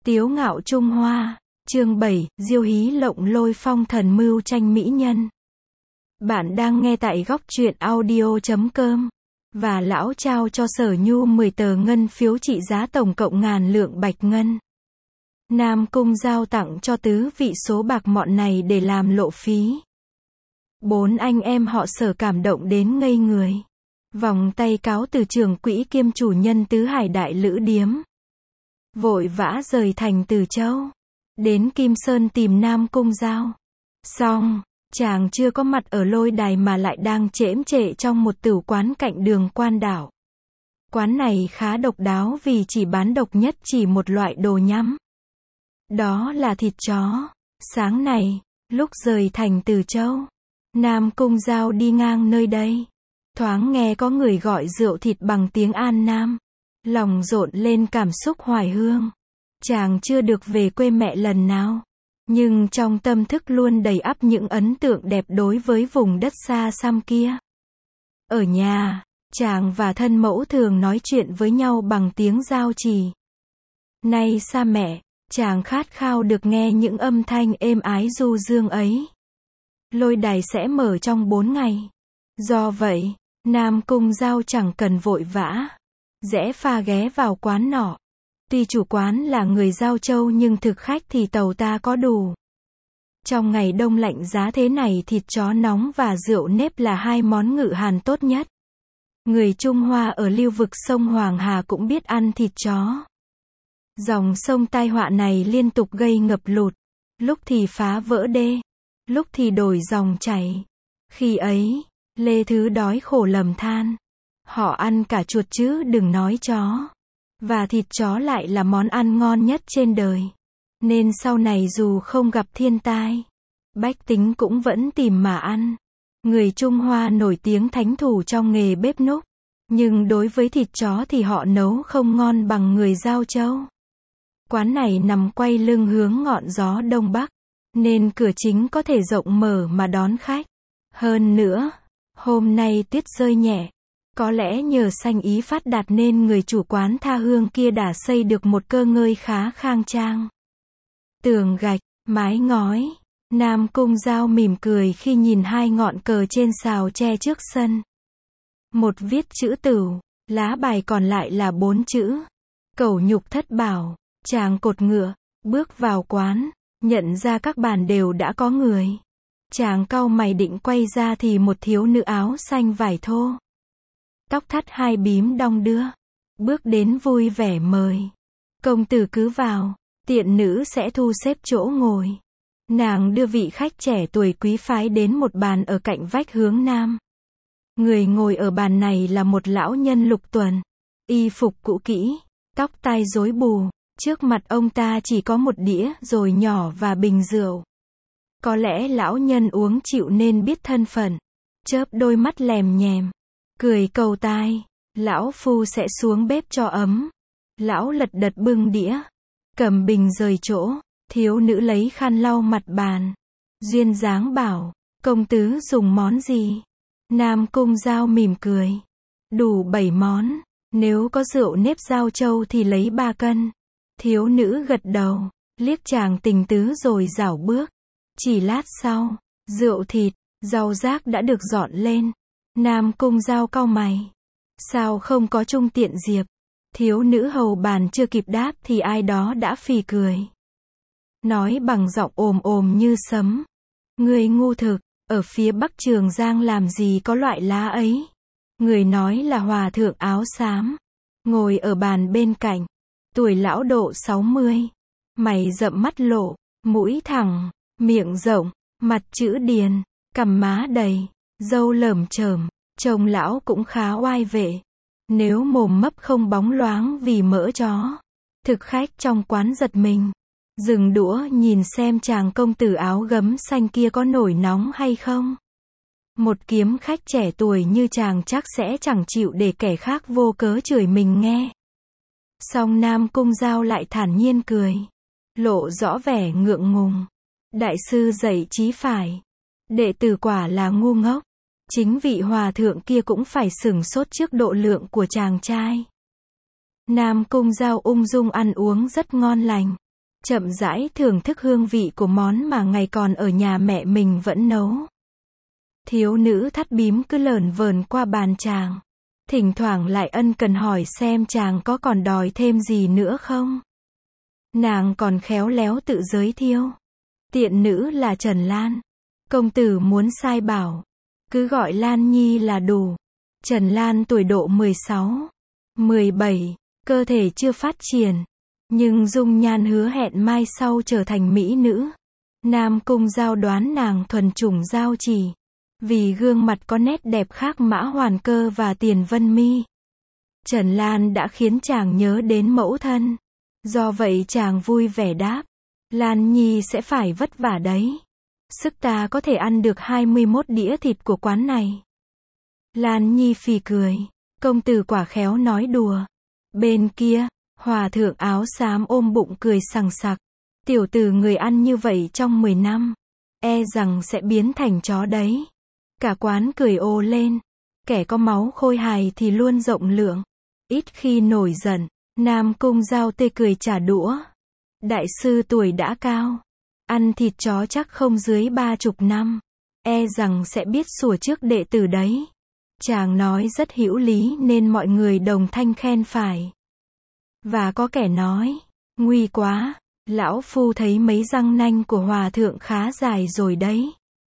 Tiếu ngạo Trung Hoa, chương 7, Diêu hí lộng lôi phong thần mưu tranh mỹ nhân. Bạn đang nghe tại góc truyện audio.com. Và lão trao cho Sở Nhu 10 tờ ngân phiếu trị giá tổng cộng ngàn lượng bạch ngân. Nam Cung giao tặng cho tứ vị số bạc mọn này để làm lộ phí. 4 anh em họ Sở cảm động đến ngây người. Vòng tay cáo từ trưởng quỹ kiêm chủ nhân Tứ Hải Đại Lữ Điếm. Vội vã rời thành Từ Châu. Đến Kim Sơn tìm Nam Cung giao. Xong, chàng chưa có mặt ở lôi đài mà lại đang chễm chệ trong một tửu quán cạnh đường Quan Đảo. Quán này khá độc đáo vì chỉ bán độc nhất chỉ một loại đồ nhắm. Đó là thịt chó. Sáng này, lúc rời thành Từ Châu, Nam Cung giao đi ngang nơi đây. Thoáng nghe có người gọi rượu thịt bằng tiếng An Nam. Lòng rộn lên cảm xúc hoài hương. Chàng chưa được về quê mẹ lần nào. Nhưng trong tâm thức luôn đầy ắp những ấn tượng đẹp đối với vùng đất xa xăm kia. Ở nhà, chàng và thân mẫu thường nói chuyện với nhau bằng tiếng giao chỉ. Nay xa mẹ, chàng khát khao được nghe những âm thanh êm ái du dương ấy. Lôi đài sẽ mở trong 4 ngày. Do vậy, Nam Cung giao chẳng cần vội vã. Rẽ pha ghé vào quán nọ. Tuy chủ quán là người Giao Châu nhưng thực khách thì tàu ta có đủ. Trong ngày đông lạnh giá thế này thịt chó nóng và rượu nếp là hai món ngự hàn tốt nhất. Người Trung Hoa ở lưu vực sông Hoàng Hà cũng biết ăn thịt chó. Dòng sông tai họa này liên tục gây ngập lụt. Lúc thì phá vỡ đê. Lúc thì đổi dòng chảy. Khi ấy, Lê Thứ đói khổ lầm than. Họ ăn cả chuột chứ đừng nói chó. Và thịt chó lại là món ăn ngon nhất trên đời. Nên sau này dù không gặp thiên tai, bách tính cũng vẫn tìm mà ăn. Người Trung Hoa nổi tiếng thánh thủ trong nghề bếp núc. Nhưng đối với thịt chó thì họ nấu không ngon bằng người Giao Châu. Quán này nằm quay lưng hướng ngọn gió đông bắc. Nên cửa chính có thể rộng mở mà đón khách. Hơn nữa, hôm nay tuyết rơi nhẹ. Có lẽ nhờ sanh ý phát đạt nên người chủ quán Tha Hương kia đã xây được một cơ ngơi khá khang trang. Tường gạch, mái ngói. Nam Cung giao mỉm cười khi nhìn hai ngọn cờ trên sào tre trước sân. Một viết chữ Tửu, lá bài còn lại là 4 chữ. Cẩu nhục thất bảo. Chàng cột ngựa, bước vào quán, nhận ra các bàn đều đã có người. Chàng cau mày định quay ra thì một thiếu nữ áo xanh vải thô. Tóc thắt hai bím đong đưa. Bước đến vui vẻ mời. Công tử cứ vào, tiện nữ sẽ thu xếp chỗ ngồi. Nàng đưa vị khách trẻ tuổi quý phái đến một bàn ở cạnh vách hướng nam. Người ngồi ở bàn này là một lão nhân lục tuần. Y phục cũ kỹ, tóc tai rối bù. Trước mặt ông ta chỉ có một đĩa rồi nhỏ và bình rượu. Có lẽ lão nhân uống chịu nên biết thân phận. Chớp đôi mắt lèm nhèm. Cười cầu tai, lão phu sẽ xuống bếp cho ấm. Lão lật đật bưng đĩa, cầm bình rời chỗ, thiếu nữ lấy khăn lau mặt bàn. Duyên dáng bảo, công tứ dùng món gì? Nam Cung giao mỉm cười. Đủ 7 món, nếu có rượu nếp Giao Châu thì lấy 3 cân. Thiếu nữ gật đầu, liếc chàng tình tứ rồi rảo bước. Chỉ lát sau, rượu thịt, rau rác đã được dọn lên. Nam Cung giao cau mày. Sao không có Trung Tiện Diệp? Thiếu nữ hầu bàn chưa kịp đáp thì ai đó đã phì cười. Nói bằng giọng ồm ồm như sấm. Người ngu thực, ở phía Bắc Trường Giang làm gì có loại lá ấy? Người nói là hòa thượng áo xám. Ngồi ở bàn bên cạnh. Tuổi lão độ 60. Mày rậm mắt lộ, mũi thẳng, miệng rộng, mặt chữ điền, cằm má đầy. Râu lởm chởm, trông lão cũng khá oai vệ. Nếu mồm mấp không bóng loáng vì mỡ chó. Thực khách trong quán giật mình. Dừng đũa nhìn xem chàng công tử áo gấm xanh kia có nổi nóng hay không. Một kiếm khách trẻ tuổi như chàng chắc sẽ chẳng chịu để kẻ khác vô cớ chửi mình nghe. Song Nam Cung giao lại thản nhiên cười. Lộ rõ vẻ ngượng ngùng. Đại sư dạy chí phải. Đệ tử quả là ngu ngốc. Chính vị hòa thượng kia cũng phải sửng sốt trước độ lượng của chàng trai. Nam Cung giao ung dung ăn uống rất ngon lành. chậm rãi thưởng thức hương vị của món mà ngày còn ở nhà mẹ mình vẫn nấu. Thiếu nữ thắt bím cứ lởn vởn qua bàn chàng. Thỉnh thoảng lại ân cần hỏi xem chàng có còn đòi thêm gì nữa không. Nàng còn khéo léo tự giới thiệu. Tiện nữ là Trần Lan. Công tử muốn sai bảo, cứ gọi Lan Nhi là đủ. Trần Lan tuổi độ 16, 17, cơ thể chưa phát triển, nhưng dung nhan hứa hẹn mai sau trở thành mỹ nữ. Nam Cung Giao đoán nàng thuần chủng Giao Chỉ, vì gương mặt có nét đẹp khác Mã Hoàn Cơ và Tiền Vân Mi. Trần Lan đã khiến chàng nhớ đến mẫu thân. Do vậy chàng vui vẻ đáp, Lan Nhi sẽ phải vất vả đấy. Sức ta có thể ăn được 21 đĩa thịt của quán này. Lan Nhi phì cười, công tử quả khéo nói đùa. Bên kia, hòa thượng áo xám ôm bụng cười sằng sặc. Tiểu tử người ăn như vậy trong 10 năm, e rằng sẽ biến thành chó đấy. Cả quán cười ồ lên. Kẻ có máu khôi hài thì luôn rộng lượng, ít khi nổi giận. Nam Cung Giao tê cười trả đũa. Đại sư tuổi đã cao, ăn thịt chó chắc không dưới 30 năm, e rằng sẽ biết sủa trước đệ tử đấy. Chàng nói rất hữu lý nên mọi người đồng thanh khen phải. Và có kẻ nói, nguy quá, lão phu thấy mấy răng nanh của hòa thượng khá dài rồi đấy.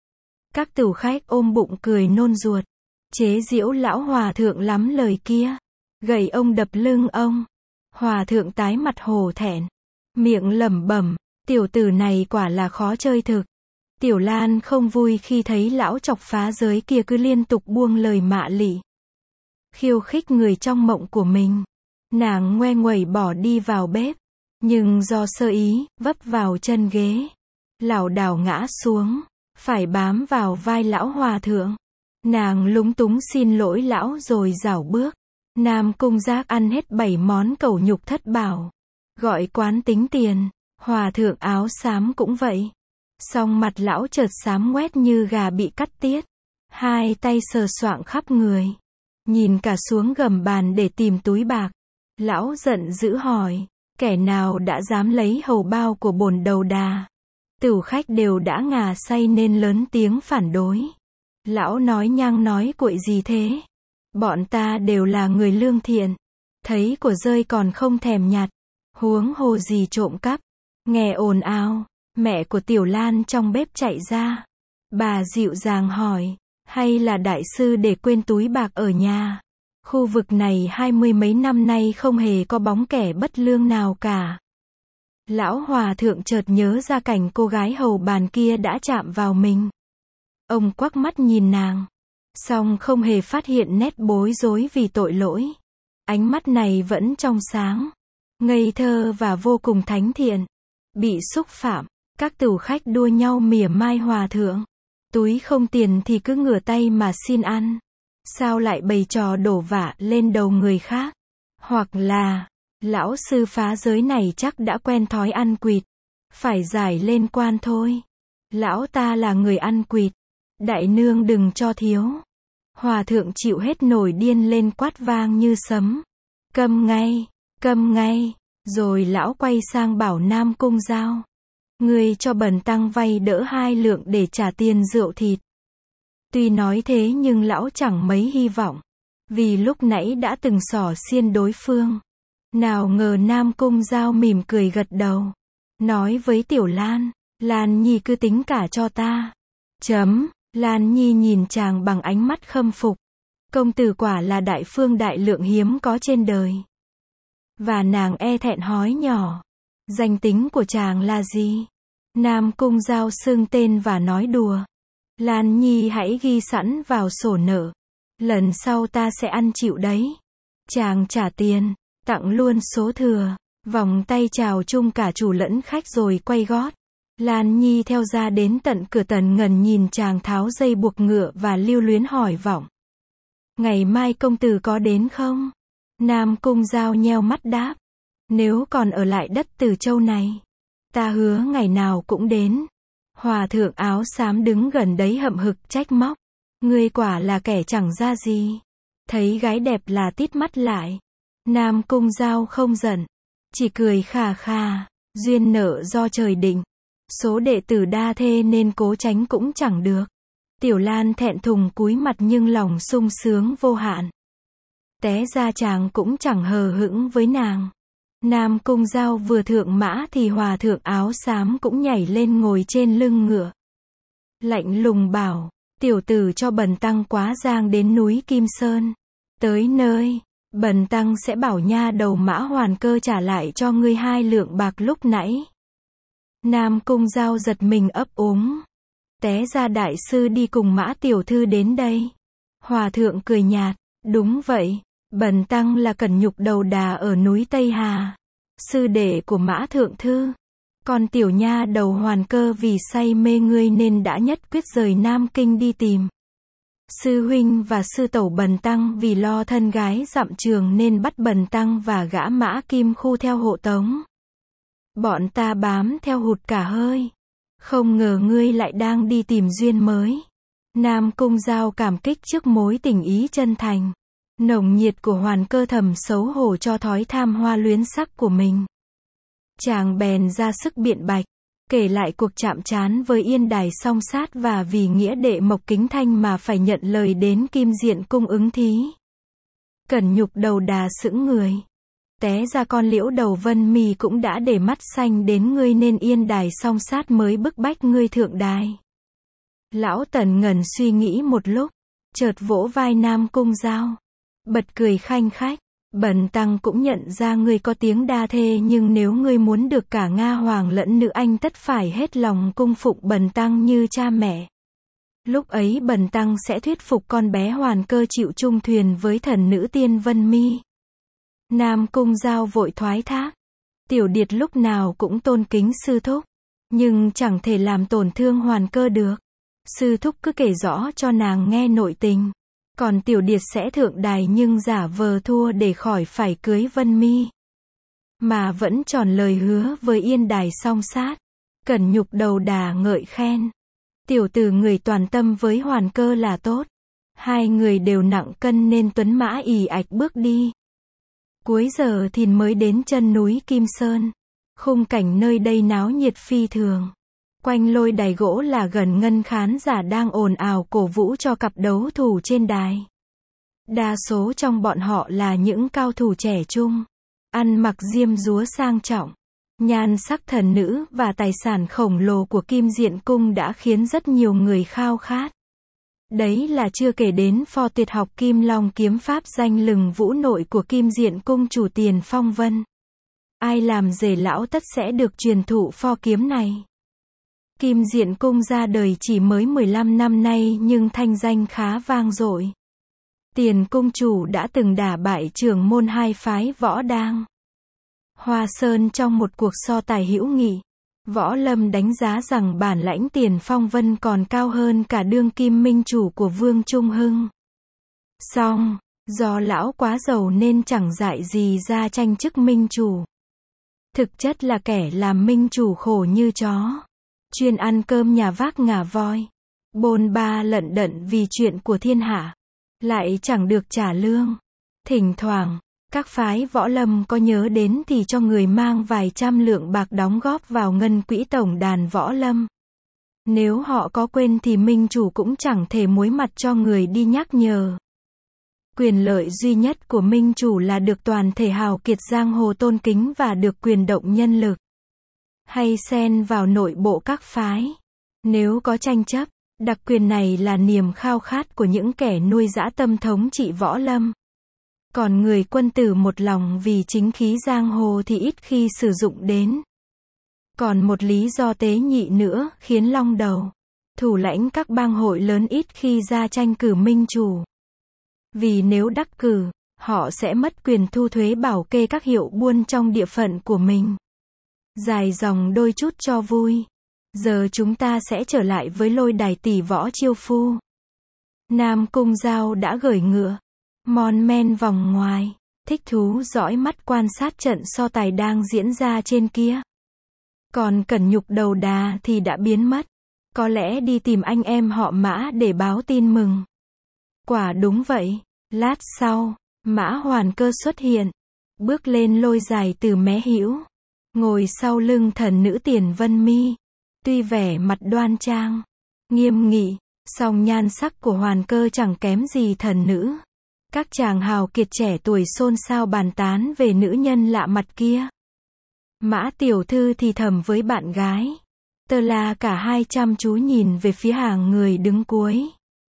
Các tửu khách ôm bụng cười nôn ruột, chế giễu lão hòa thượng lắm lời kia. Gậy ông đập lưng ông. Hòa thượng tái mặt hổ thẹn, miệng lẩm bẩm, tiểu tử này quả là khó chơi thực. Tiểu Lan không vui khi thấy lão chọc phá giới kia cứ liên tục buông lời mạ lị, khiêu khích người trong mộng của mình. Nàng ngoe nguẩy bỏ đi vào bếp, nhưng do sơ ý, vấp vào chân ghế, lảo đảo ngã xuống, phải bám vào vai lão hòa thượng. Nàng lúng túng xin lỗi lão rồi rảo bước. Nam Cung Giác ăn hết 7 món cẩu nhục thất bảo, gọi quán tính tiền. Hòa thượng áo xám cũng vậy. Song mặt lão chợt xám ngoét như gà bị cắt tiết, hai tay sờ soạng khắp người, nhìn cả xuống gầm bàn để tìm túi bạc. Lão giận dữ hỏi, kẻ nào đã dám lấy hầu bao của bổn đầu đà? Tửu khách đều đã ngà say nên lớn tiếng phản đối. Lão nói nhăng nói cuội gì thế? Bọn ta đều là người lương thiện, thấy của rơi còn không thèm nhặt, huống hồ gì trộm cắp. Nghe ồn ào, mẹ của Tiểu Lan trong bếp chạy ra. Bà dịu dàng hỏi, hay là đại sư để quên túi bạc ở nhà? Khu vực này 20 mấy năm nay không hề có bóng kẻ bất lương nào cả. Lão hòa thượng chợt nhớ ra cảnh cô gái hầu bàn kia đã chạm vào mình. Ông quắc mắt nhìn nàng, song không hề phát hiện nét bối rối vì tội lỗi. Ánh mắt này vẫn trong sáng, ngây thơ và vô cùng thánh thiện. Bị xúc phạm, các tửu khách đua nhau mỉa mai hòa thượng. Túi không tiền thì cứ ngửa tay mà xin ăn. Sao lại bày trò đổ vạ lên đầu người khác? Hoặc là, lão sư phá giới này chắc đã quen thói ăn quỵt, phải giải lên quan thôi. Lão ta là người ăn quỵt, đại nương đừng cho thiếu. Hòa thượng chịu hết nổi điên lên quát vang như sấm. Câm ngay, câm ngay. Rồi lão quay sang bảo Nam Cung Giao, ngươi cho bần tăng vay đỡ 2 lượng để trả tiền rượu thịt. Tuy nói thế nhưng lão chẳng mấy hy vọng, vì lúc nãy đã từng xỏ xiên đối phương. Nào ngờ Nam Cung Giao mỉm cười gật đầu, nói với Tiểu Lan, Lan Nhi cứ tính cả cho ta. Lan Nhi nhìn chàng bằng ánh mắt khâm phục. Công tử quả là đại phương đại lượng hiếm có trên đời. Và nàng e thẹn hỏi nhỏ, danh tính của chàng là gì? Nam Cung Giao xưng tên và nói đùa, Lan Nhi hãy ghi sẵn vào sổ nợ, lần sau ta sẽ ăn chịu đấy. Chàng trả tiền, tặng luôn số thừa, vòng tay chào chung cả chủ lẫn khách rồi quay gót. Lan Nhi theo ra đến tận cửa tần ngần nhìn chàng tháo dây buộc ngựa và lưu luyến hỏi vọng, ngày mai công tử có đến không? Nam Cung Giao nheo mắt đáp, nếu còn ở lại đất Từ Châu này, ta hứa ngày nào cũng đến. Hòa thượng áo xám đứng gần đấy hậm hực trách móc, ngươi quả là kẻ chẳng ra gì. Thấy gái đẹp là tít mắt lại. Nam Cung Giao không giận, chỉ cười khà khà, Duyên nợ do trời định. Số đệ tử đa thê nên cố tránh cũng chẳng được. Tiểu Lan thẹn thùng cúi mặt nhưng lòng sung sướng vô hạn. Té ra chàng cũng chẳng hờ hững với nàng. Nam Cung Giao vừa thượng mã thì hòa thượng áo xám cũng nhảy lên ngồi trên lưng ngựa. Lạnh lùng bảo, tiểu tử cho bần tăng quá giang đến núi Kim Sơn. Tới nơi, bần tăng sẽ bảo nha đầu Mã Hoàn Cơ trả lại cho ngươi 2 lượng bạc lúc nãy. Nam Cung Giao giật mình ấp úng. Té ra đại sư đi cùng Mã tiểu thư đến đây. Hòa thượng cười nhạt, đúng vậy, bần tăng là Cẩn Nhục Đầu Đà ở núi Tây Hà, sư đệ của Mã thượng thư. Còn tiểu nha đầu Hoàn Cơ vì say mê ngươi nên đã nhất quyết rời Nam Kinh đi tìm. Sư huynh và sư tẩu bần tăng vì lo thân gái dặm trường nên bắt bần tăng và gã Mã Kim Khu theo hộ tống. Bọn ta bám theo hụt cả hơi. Không ngờ ngươi lại đang đi tìm duyên mới. Nam Cung Giao cảm kích trước mối tình ý chân thành, nồng nhiệt của Hoàn Cơ, thầm xấu hổ cho thói tham hoa luyến sắc của mình. Chàng bèn ra sức biện bạch, kể lại cuộc chạm trán với Yên Đài Song Sát và vì nghĩa đệ Mộc Kính Thanh mà phải nhận lời đến Kim Diện Cung ứng thí. Cẩn Nhục Đầu Đà sững người. Té ra con Liễu Đầu Vân Mi cũng đã để mắt xanh đến ngươi nên Yên Đài Song Sát mới bức bách ngươi thượng đài. Lão Tần ngần suy nghĩ một lúc, chợt vỗ vai Nam Cung Giao, bật cười khanh khách. Bần tăng cũng nhận ra ngươi có tiếng đa thê, nhưng nếu ngươi muốn được cả Nga Hoàng lẫn nữ anh tất phải hết lòng cung phụng bần tăng như cha mẹ. Lúc ấy bần tăng sẽ thuyết phục con bé Hoàn Cơ chịu chung thuyền với thần nữ Tiên Vân Mi. Nam Cung Giao vội thoái thác. Tiểu điệt lúc nào cũng tôn kính sư thúc, nhưng chẳng thể làm tổn thương Hoàn Cơ được. Sư thúc cứ kể rõ cho nàng nghe nội tình. Còn tiểu điệt sẽ thượng đài nhưng giả vờ thua để khỏi phải cưới Vân Mi. Mà vẫn tròn lời hứa với Yên Đài Song Sát. Cẩn Nhục Đầu Đà ngợi khen. Tiểu tử người toàn tâm với Hoàn Cơ là tốt. 2 người đều nặng cân nên tuấn mã ì ạch bước đi. Cuối giờ thìn mới đến chân núi Kim Sơn. Khung cảnh nơi đây náo nhiệt phi thường. Quanh lôi đài gỗ là gần ngân khán giả đang ồn ào cổ vũ cho cặp đấu thủ trên đài. Đa số trong bọn họ là những cao thủ trẻ trung, ăn mặc diêm dúa sang trọng. Nhan sắc thần nữ và tài sản khổng lồ của Kim Diện Cung đã khiến rất nhiều người khao khát. Đấy là chưa kể đến pho tuyệt học Kim Long kiếm pháp danh lừng vũ nội của Kim Diện Cung chủ Tiền Phong Vân. Ai làm rể lão tất sẽ được truyền thụ pho kiếm này. Kim Diện Cung ra đời chỉ mới 15 năm nay nhưng thanh danh khá vang dội. Tiền cung chủ đã từng đả bại trưởng môn 2 phái Võ Đang, Hoa Sơn trong một cuộc so tài hữu nghị. Võ Lâm đánh giá rằng bản lãnh Tiền Phong Vân còn cao hơn cả đương kim minh chủ của Vương Trung Hưng. Song, do lão quá giàu nên chẳng dại gì ra tranh chức minh chủ. Thực chất là kẻ làm minh chủ khổ như chó. Chuyên ăn cơm nhà vác ngà voi. Bôn ba lận đận vì chuyện của thiên hạ. Lại chẳng được trả lương. Thỉnh thoảng, các phái võ lâm có nhớ đến thì cho người mang vài trăm lượng bạc đóng góp vào ngân quỹ tổng đàn võ lâm. Nếu họ có quên thì minh chủ cũng chẳng thể muối mặt cho người đi nhắc nhở. Quyền lợi duy nhất của minh chủ là được toàn thể hào kiệt giang hồ tôn kính và được quyền động nhân lực. Hay xen vào nội bộ các phái. Nếu có tranh chấp, đặc quyền này là niềm khao khát của những kẻ nuôi dã tâm thống trị võ lâm. Còn người quân tử một lòng vì chính khí giang hồ thì ít khi sử dụng đến. Còn một lý do tế nhị nữa khiến Long Đầu, thủ lãnh các bang hội lớn ít khi ra tranh cử minh chủ. Vì nếu đắc cử, họ sẽ mất quyền thu thuế bảo kê các hiệu buôn trong địa phận của mình. Dài dòng đôi chút cho vui. Giờ chúng ta sẽ trở lại với lôi đài tỷ võ chiêu phu. Nam Cung Giao đã gởi ngựa, mon men vòng ngoài, thích thú dõi mắt quan sát trận so tài đang diễn ra trên kia. Còn Cẩn Nhục Đầu Đà thì đã biến mất. Có lẽ đi tìm anh em họ Mã để báo tin mừng. Quả đúng vậy. Lát sau, Mã Hoàn Cơ xuất hiện, bước lên lôi dài từ mé hữu. ngồi sau lưng thần nữ Tiền Vân Mi. Tuy vẻ mặt đoan trang, nghiêm nghị, song nhan sắc của Hoàn Cơ chẳng kém gì thần nữ. Các chàng hào kiệt trẻ tuổi xôn xao bàn tán về nữ nhân lạ mặt kia. Mã tiểu thư thì thầm với bạn gái. Tơ La cả hai chăm chú nhìn về phía hàng người đứng cuối.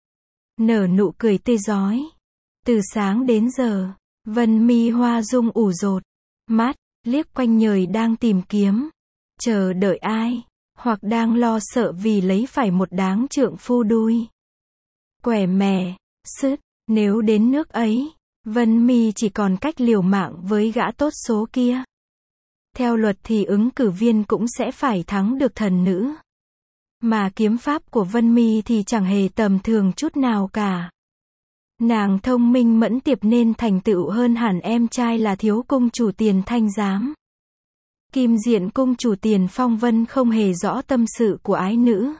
Nở nụ cười tươi rói. Từ sáng đến giờ, Vân Mi hoa dung ủ rột, mắt liếc quanh nhời đang tìm kiếm, chờ đợi ai, hoặc đang lo sợ vì lấy phải một đáng trượng phu đuôi. Quẻ mè, sứt, nếu đến nước ấy, Vân Mi chỉ còn cách liều mạng với gã tốt số kia. Theo luật thì ứng cử viên cũng sẽ phải thắng được thần nữ. Mà kiếm pháp của Vân Mi thì chẳng hề tầm thường chút nào cả. Nàng thông minh mẫn tiệp nên thành tựu hơn hẳn em trai là thiếu cung chủ Tiền Thanh Giám. Kim Diện cung chủ Tiền Phong Vân không hề rõ tâm sự của ái nữ.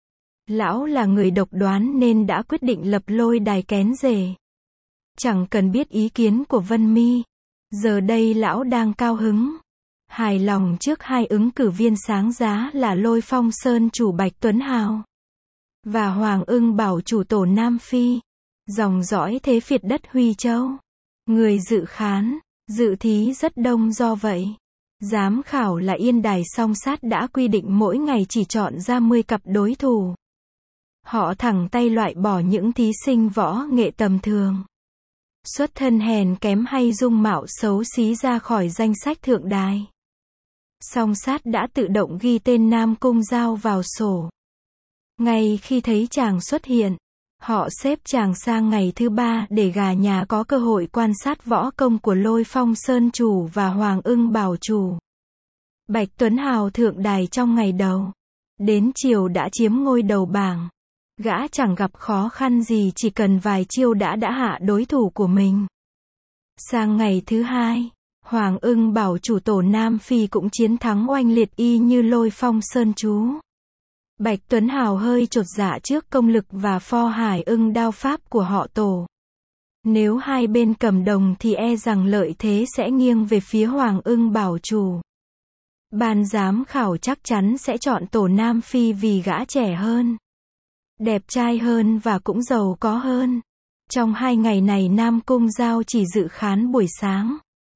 Lão là người độc đoán nên đã quyết định lập lôi đài kén rể. Chẳng cần biết ý kiến của Vân Mi. Giờ đây lão đang cao hứng, hài lòng trước hai ứng cử viên sáng giá là Lôi Phong Sơn chủ Bạch Tuấn Hào và Hoàng Ưng Bảo chủ Tổ Nam Phi, dòng dõi thế Việt đất Huy Châu. Người dự khán, dự thí rất đông, do vậy giám khảo là Yên Đài Song Sát đã quy định mỗi ngày chỉ chọn ra 10 cặp đối thủ. Họ thẳng tay loại bỏ những thí sinh võ nghệ tầm thường, xuất thân hèn kém hay dung mạo xấu xí ra khỏi danh sách thượng đài. Song Sát đã tự động ghi tên Nam Cung Giao vào sổ. Ngay khi thấy chàng xuất hiện, họ xếp chàng sang ngày thứ 3 để gà nhà có cơ hội quan sát võ công của Lôi Phong Sơn chủ và Hoàng Ưng Bảo chủ. Bạch Tuấn Hào thượng đài trong ngày đầu, đến chiều đã chiếm ngôi đầu bảng. Gã chẳng gặp khó khăn gì, chỉ cần vài chiêu đã hạ đối thủ của mình. Sang ngày thứ 2, Hoàng Ưng Bảo chủ Tổ Nam Phi cũng chiến thắng oanh liệt y như Lôi Phong Sơn chú. Bạch Tuấn Hào hơi chột dạ trước công lực và pho hải ưng đao pháp của họ Tổ. Nếu hai bên cầm đồng thì e rằng lợi thế sẽ nghiêng về phía Hoàng Ưng Bảo chủ. Ban giám khảo chắc chắn sẽ chọn Tổ Nam Phi vì gã trẻ hơn, đẹp trai hơn và cũng giàu có hơn. Trong 2 ngày này Nam Cung Giao chỉ dự khán buổi sáng.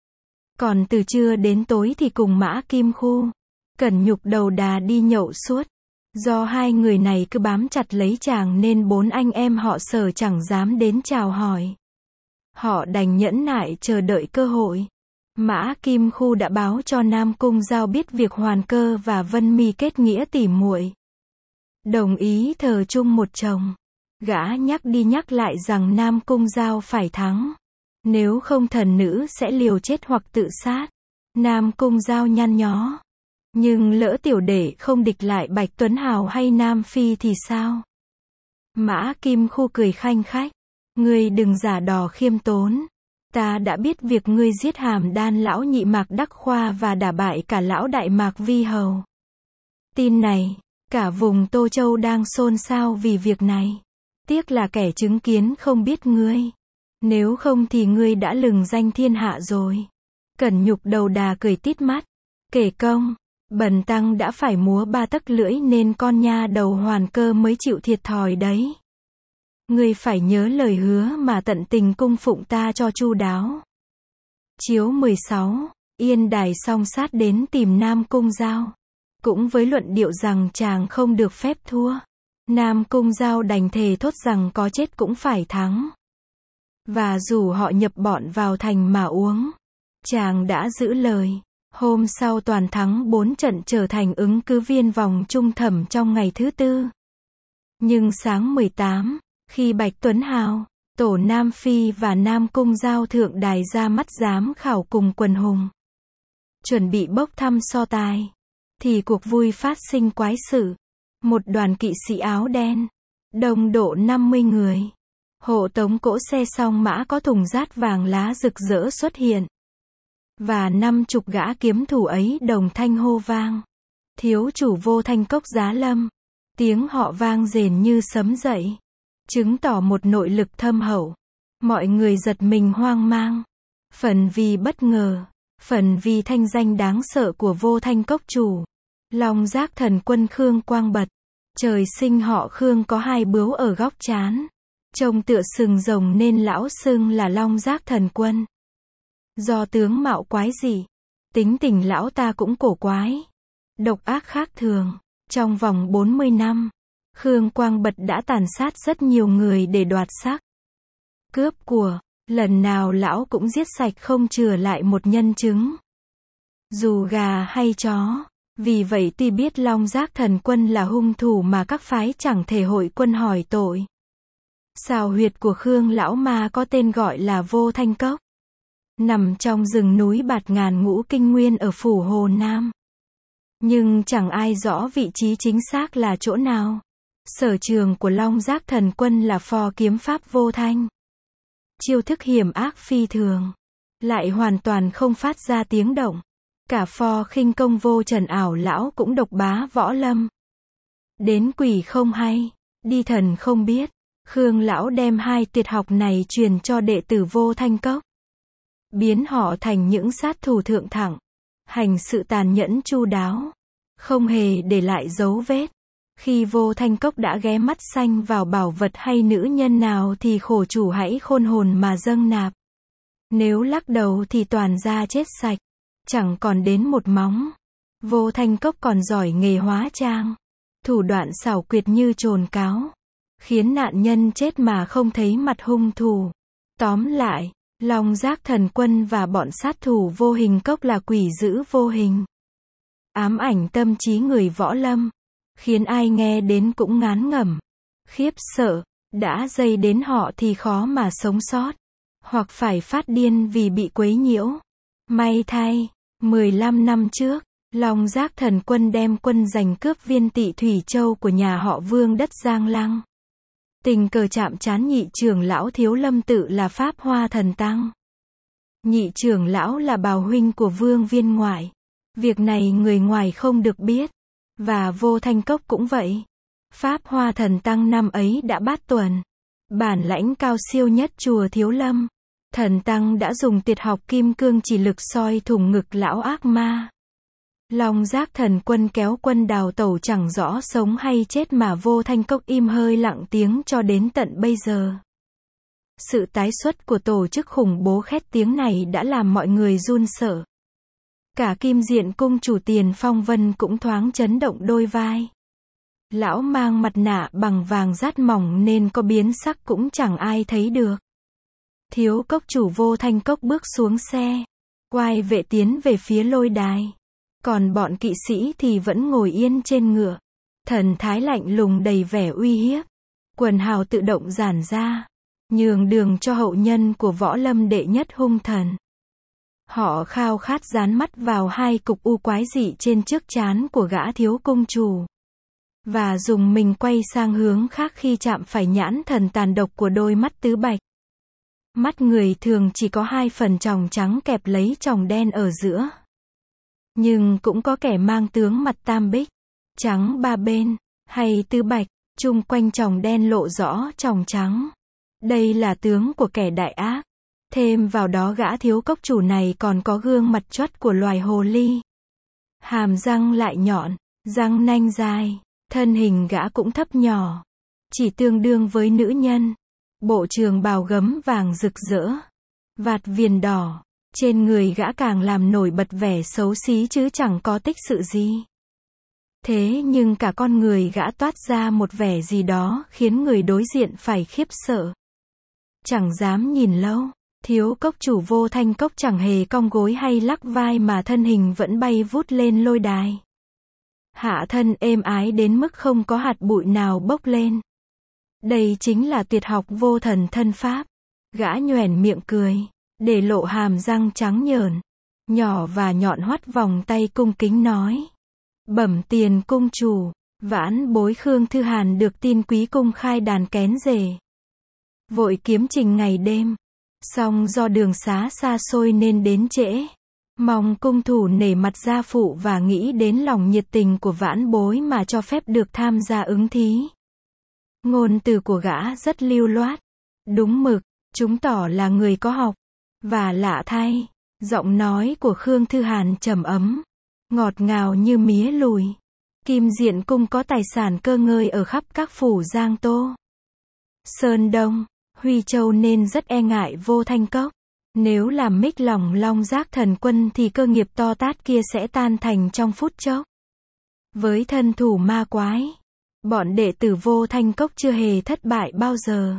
Còn từ trưa đến tối thì cùng Mã Kim Khu, Cẩn Nhục đầu đà đi nhậu suốt. Do hai người này cứ bám chặt lấy chàng nên 4 anh em họ Sở chẳng dám đến chào hỏi. Họ đành nhẫn nại chờ đợi cơ hội. Mã Kim Khu đã báo cho Nam Cung Giao biết việc Hoàn Cơ và Vân Mi kết nghĩa tỉ muội, đồng ý thờ chung một chồng. Gã nhắc đi nhắc lại rằng Nam Cung Giao phải thắng, nếu không thần nữ sẽ liều chết hoặc tự sát. Nam Cung Giao nhăn nhó. Nhưng lỡ tiểu đệ không địch lại Bạch Tuấn Hào hay Nam Phi thì sao? Mã Kim Khu cười khanh khách. Ngươi đừng giả đò khiêm tốn. Ta đã biết việc ngươi giết Hàm Đan lão nhị Mạc Đắc Khoa và đả bại cả lão đại Mạc Vi Hầu. Tin này, cả vùng Tô Châu đang xôn xao vì việc này. Tiếc là kẻ chứng kiến không biết ngươi. Nếu không thì ngươi đã lừng danh thiên hạ rồi. Cẩn Nhục đầu đà cười tít mắt. Kể công, bần tăng đã phải múa 3 tấc lưỡi nên con nha đầu Hoàn Cơ mới chịu thiệt thòi đấy. Ngươi phải nhớ lời hứa mà tận tình cung phụng ta cho chu đáo. Chiếu 16, Yên Đài Song Sát đến tìm Nam Cung Giao, cũng với luận điệu rằng chàng không được phép thua. Nam Cung Giao đành thề thốt rằng có chết cũng phải thắng. Và rủ họ nhập bọn vào thành mà uống. Chàng đã giữ lời. Hôm sau toàn thắng 4 trận trở thành ứng cử viên vòng trung thẩm trong ngày thứ 4. Nhưng sáng 18, khi Bạch Tuấn Hào, Tổ Nam Phi và Nam Cung Giao thượng đài ra mắt giám khảo cùng quần hùng, chuẩn bị bốc thăm so tài, thì cuộc vui phát sinh quái sự. Một đoàn kỵ sĩ áo đen, đông độ 50 người, hộ tống cỗ xe song mã có thùng rát vàng lá rực rỡ xuất hiện. Và 50 gã kiếm thủ ấy đồng thanh hô vang. Thiếu chủ Vô Thanh Cốc giá lâm. Tiếng họ vang rền như sấm dậy, chứng tỏ một nội lực thâm hậu. Mọi người giật mình hoang mang. Phần vì bất ngờ, Phần vì thanh danh đáng sợ của Vô Thanh Cốc chủ. Long Giác Thần Quân Khương Quang Bật. Trời sinh họ Khương có hai bướu ở góc trán. Trông tựa sừng rồng nên lão xưng là Long Giác Thần Quân. Do tướng mạo quái dị, tính tình lão ta cũng cổ quái, độc ác khác thường. Trong vòng 40 năm, Khương Quang Bật đã tàn sát rất nhiều người để đoạt sắc, cướp của, lần nào lão cũng giết sạch không chừa lại một nhân chứng, dù gà hay chó. Vì vậy tuy biết Long Giác Thần Quân là hung thủ mà các phái chẳng thể hội quân hỏi tội. Xào huyệt của Khương lão ma có tên gọi là Vô Thanh Cốc, nằm trong rừng núi Bạt Ngàn Ngũ Kinh Nguyên ở phủ Hồ Nam. Nhưng chẳng ai rõ vị trí chính xác là chỗ nào. Sở trường của Long Giác Thần Quân là phò kiếm pháp vô thanh. Chiêu thức hiểm ác phi thường, lại hoàn toàn không phát ra tiếng động. Cả phò khinh công vô trần ảo lão cũng độc bá võ lâm. Đến quỷ không hay, đi thần không biết, Khương lão đem hai tuyệt học này truyền cho đệ tử Vô Thanh Cốc, biến họ thành những sát thủ thượng thẳng, hành sự tàn nhẫn chu đáo, không hề để lại dấu vết. Khi Vô Thanh Cốc đã ghé mắt xanh vào bảo vật hay nữ nhân nào thì khổ chủ hãy khôn hồn mà dâng nạp. Nếu lắc đầu thì toàn ra chết sạch, chẳng còn đến một móng. Vô Thanh Cốc còn giỏi nghề hóa trang, thủ đoạn xảo quyệt như trồn cáo, khiến nạn nhân chết mà không thấy mặt hung thủ. Tóm lại, Long Giác Thần Quân và bọn sát thủ Vô Hình Cốc là quỷ dữ vô hình, ám ảnh tâm trí người võ lâm, khiến ai nghe đến cũng ngán ngẩm, khiếp sợ. Đã dây đến họ thì khó mà sống sót, hoặc phải phát điên vì bị quấy nhiễu. May thay, 15 năm trước, Long Giác Thần Quân đem quân giành cướp viên Tị Thủy Châu của nhà họ Vương đất Giang Lăng. Tình cờ chạm trán nhị trưởng lão Thiếu Lâm Tự là Pháp Hoa Thần Tăng. Nhị trưởng lão là bào huynh của Vương Viên Ngoại. Việc này người ngoài không được biết. Và Vô Thanh Cốc cũng vậy. Pháp Hoa Thần Tăng năm ấy đã bát tuần, bản lãnh cao siêu nhất chùa Thiếu Lâm. Thần Tăng đã dùng tuyệt học kim cương chỉ lực soi thủng ngực lão ác ma. Long Giác Thần Quân kéo quân đào tẩu chẳng rõ sống hay chết mà Vô Thanh Cốc im hơi lặng tiếng cho đến tận bây giờ. Sự tái xuất của tổ chức khủng bố khét tiếng này đã làm mọi người run sợ. Cả Kim Diện cung chủ Tiền Phong Vân cũng thoáng chấn động đôi vai. Lão mang mặt nạ bằng vàng rát mỏng nên có biến sắc cũng chẳng ai thấy được. Thiếu cốc chủ Vô Thanh Cốc bước xuống xe, quay vệ tiến về phía lôi đài. Còn bọn kỵ sĩ thì vẫn ngồi yên trên ngựa, thần thái lạnh lùng đầy vẻ uy hiếp. Quần hào tự động giãn ra, nhường đường cho hậu nhân của võ lâm đệ nhất hung thần. Họ khao khát dán mắt vào hai cục u quái dị trên trước trán của gã thiếu cung chủ, và dùng mình quay sang hướng khác khi chạm phải nhãn thần tàn độc của đôi mắt tứ bạch. Mắt người thường chỉ có hai phần tròng trắng kẹp lấy tròng đen ở giữa. Nhưng cũng có kẻ mang tướng mặt tam bích, trắng ba bên, hay tứ bạch, chung quanh tròng đen lộ rõ tròng trắng. Đây là tướng của kẻ đại ác. Thêm vào đó gã thiếu cốc chủ này còn có gương mặt chót của loài hồ ly. Hàm răng lại nhọn, răng nanh dài, thân hình gã cũng thấp nhỏ, chỉ tương đương với nữ nhân. Bộ trường bào gấm vàng rực rỡ, vạt viền đỏ, trên người gã càng làm nổi bật vẻ xấu xí chứ chẳng có tích sự gì. Thế nhưng cả con người gã toát ra một vẻ gì đó khiến người đối diện phải khiếp sợ. Chẳng dám nhìn lâu, thiếu cốc chủ Vô Thanh Cốc chẳng hề cong gối hay lắc vai mà thân hình vẫn bay vút lên lôi đài. Hạ thân êm ái đến mức không có hạt bụi nào bốc lên. Đây chính là tuyệt học vô thần thân pháp. Gã nhoẻn miệng cười, để lộ hàm răng trắng nhờn, nhỏ và nhọn hoắt vòng tay cung kính nói. Bẩm tiền cung chủ, vãn bối Khương Thư Hàn được tin quý cung khai đàn kén rể. Vội kiếm trình ngày đêm, song do đường xá xa xôi nên đến trễ. Mong cung thủ nể mặt gia phụ và nghĩ đến lòng nhiệt tình của vãn bối mà cho phép được tham gia ứng thí. Ngôn từ của gã rất lưu loát, đúng mực, chứng tỏ là người có học. Và lạ thay, Giọng nói của Khương Thư Hàn trầm ấm, ngọt ngào như mía lùi. Kim Diện Cung có tài sản cơ ngơi ở khắp các phủ Giang Tô, Sơn Đông, Huy Châu nên rất e ngại Vô Thanh Cốc. Nếu làm mích lòng Long Giác Thần Quân thì cơ nghiệp to tát kia sẽ tan thành trong phút chốc. Với thân thủ ma quái, bọn đệ tử Vô Thanh Cốc chưa hề thất bại bao giờ.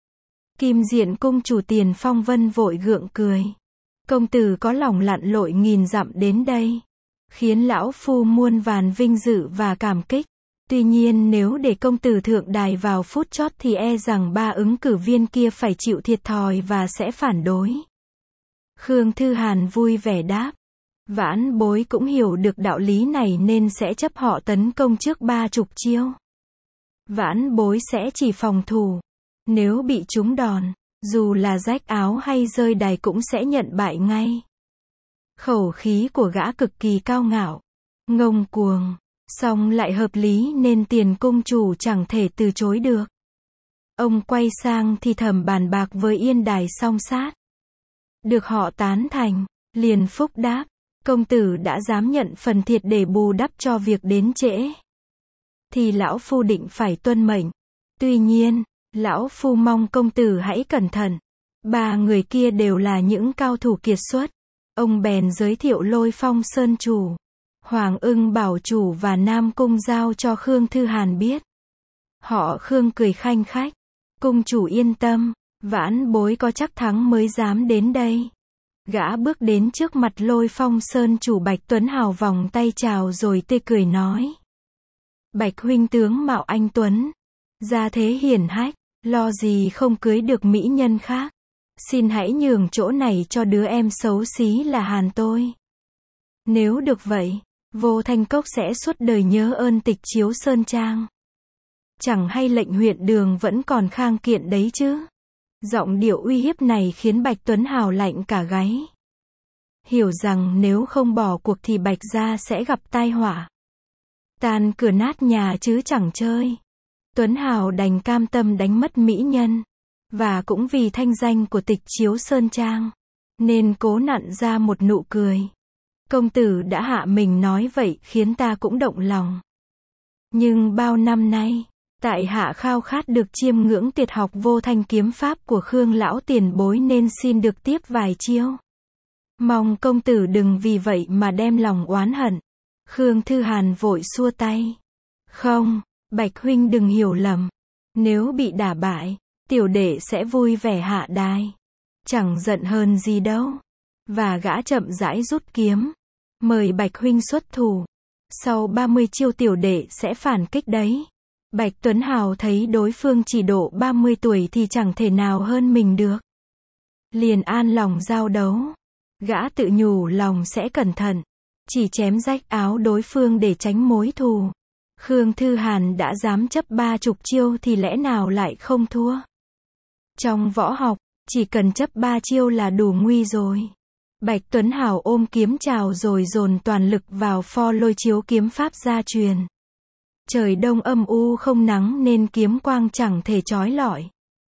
Kim Diện Cung chủ Tiền Phong Vân vội gượng cười. Công tử có lòng lặn lội nghìn dặm đến đây, khiến lão phu muôn vàn vinh dự và cảm kích. Tuy nhiên nếu để công tử thượng đài vào phút chót thì e rằng 3 ứng cử viên kia phải chịu thiệt thòi và sẽ phản đối. Khương Thư Hàn vui vẻ đáp. Vãn bối cũng hiểu được đạo lý này nên sẽ chấp họ tấn công trước 30 chiêu. Vãn bối sẽ chỉ phòng thủ. Nếu bị trúng đòn, dù là rách áo hay rơi đài cũng sẽ nhận bại ngay. Khẩu khí của gã cực kỳ cao ngạo, ngông cuồng, song lại hợp lý nên Tiền cung chủ chẳng thể từ chối được. Ông quay sang thì thầm bàn bạc với Yên Đài song sát. Được họ tán thành, liền phúc đáp, công tử đã dám nhận phần thiệt để bù đắp cho việc đến trễ, thì lão phu định phải tuân mệnh. Tuy nhiên, lão phu mong công tử hãy cẩn thận. 3 người kia đều là những cao thủ kiệt xuất. Ông bèn giới thiệu Lôi Phong Sơn chủ, Hoàng Ưng Bảo chủ và Nam Cung giao cho Khương Thư Hàn biết. Họ Khương cười khanh khách. Cung chủ yên tâm, vãn bối có chắc thắng mới dám đến đây. Gã bước đến trước mặt Lôi Phong Sơn chủ Bạch Tuấn Hào vòng tay chào rồi tươi cười nói. Bạch huynh tướng mạo anh tuấn, gia thế hiển hách, lo gì không cưới được mỹ nhân khác. Xin hãy nhường chỗ này cho đứa em xấu xí là Hàn tôi. Nếu được vậy, Vô Thanh Cốc sẽ suốt đời nhớ ơn Tịch Chiếu Sơn Trang. Chẳng hay lệnh huyện đường vẫn còn khang kiện đấy chứ. Giọng điệu uy hiếp này khiến Bạch Tuấn Hào lạnh cả gáy. Hiểu rằng nếu không bỏ cuộc thì Bạch gia sẽ gặp tai họa. Tan cửa nát nhà chứ chẳng chơi. Tuấn Hào đành cam tâm đánh mất mỹ nhân. Và cũng vì thanh danh của Tịch Chiếu Sơn Trang, nên cố nặn ra một nụ cười. Công tử đã hạ mình nói vậy khiến ta cũng động lòng. Nhưng bao năm nay, tại hạ khao khát được chiêm ngưỡng tuyệt học vô thanh kiếm pháp của Khương lão tiền bối nên xin được tiếp vài chiêu. Mong công tử đừng vì vậy mà đem lòng oán hận. Khương Thư Hàn vội xua tay. Không, Bạch huynh đừng hiểu lầm. Nếu bị đả bại, tiểu đệ sẽ vui vẻ hạ đài. Chẳng giận hơn gì đâu. Và gã chậm rãi rút kiếm. Mời Bạch huynh xuất thủ. Sau 30 chiêu tiểu đệ sẽ phản kích đấy. Bạch Tuấn Hào thấy đối phương chỉ độ 30 tuổi thì chẳng thể nào hơn mình được. Liền an lòng giao đấu. Gã tự nhủ lòng sẽ cẩn thận. Chỉ chém rách áo đối phương để tránh mối thù. Khương Thư Hàn đã dám chấp 30 chiêu thì lẽ nào lại không thua. Trong võ học, chỉ cần chấp 3 chiêu là đủ nguy rồi. Bạch Tuấn Hào ôm kiếm chào rồi dồn toàn lực vào pho lôi chiếu kiếm pháp gia truyền. Trời đông âm u không nắng nên kiếm quang chẳng thể chói lọi.